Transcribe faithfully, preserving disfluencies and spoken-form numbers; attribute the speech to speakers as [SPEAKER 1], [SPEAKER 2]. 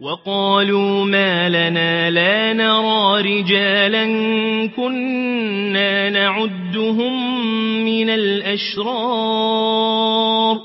[SPEAKER 1] وقالوا ما لنا لا نرى رجالا كنا نعدهم من الأشرار